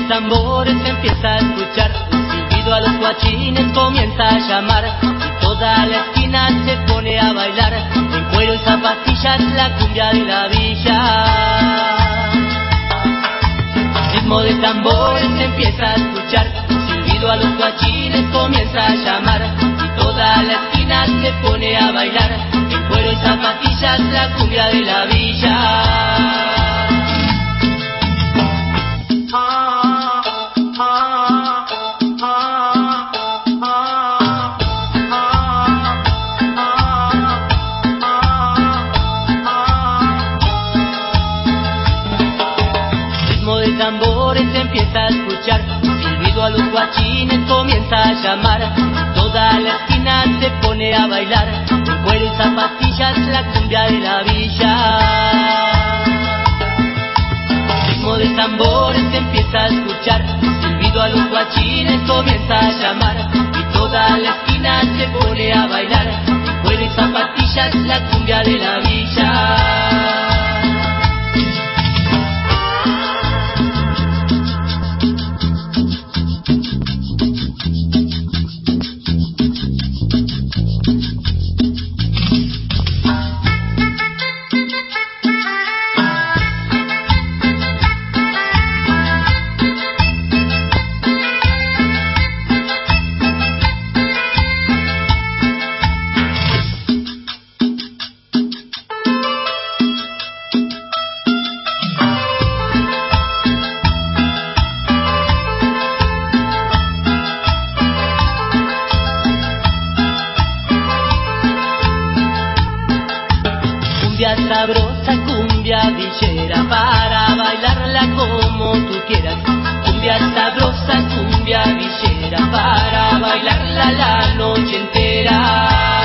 tambores se empieza a escuchar, un silbido a los guachines comienza a llamar, y toda la esquina se pone a bailar, en cuero y zapatillas la cumbia de la villa. Ritmo de tambores se empieza a escuchar, un silbido a los guachines comienza a llamar, y toda la esquina se pone a bailar, en cuero y zapatillas la cumbia de la villa. Tambores se empieza a escuchar, un silbido a los guachines comienza a llamar, toda la esquina se pone a bailar, en cuero y zapatillas la cumbia de la villa. Ritmo de tambores se empieza a escuchar, un silbido a los guachines comienza a llamar, y toda la esquina se pone a bailar, en cuero y zapatillas la cumbia de la villa. Cumbia sabrosa, cumbia villera, para bailarla como tú quieras. Cumbia sabrosa, cumbia villera, para bailarla la noche entera.